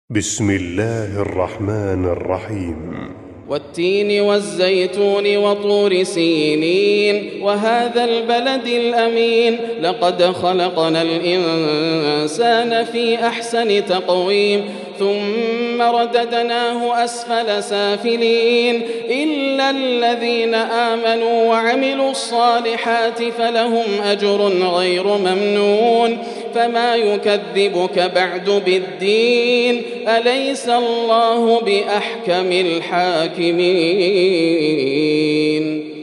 بسم الله الرحمن الرحيم والتين والزيتون وطور سينين وهذا البلد الأمين لقد خلقنا الإنسان في أحسن تقويم ثم رددناه أسفل سافلين إلا الذين آمنوا وعملوا الصالحات فلهم أجر غير ممنون فما يكذبك بعد بالدين أليس الله بأحكم الحاكمين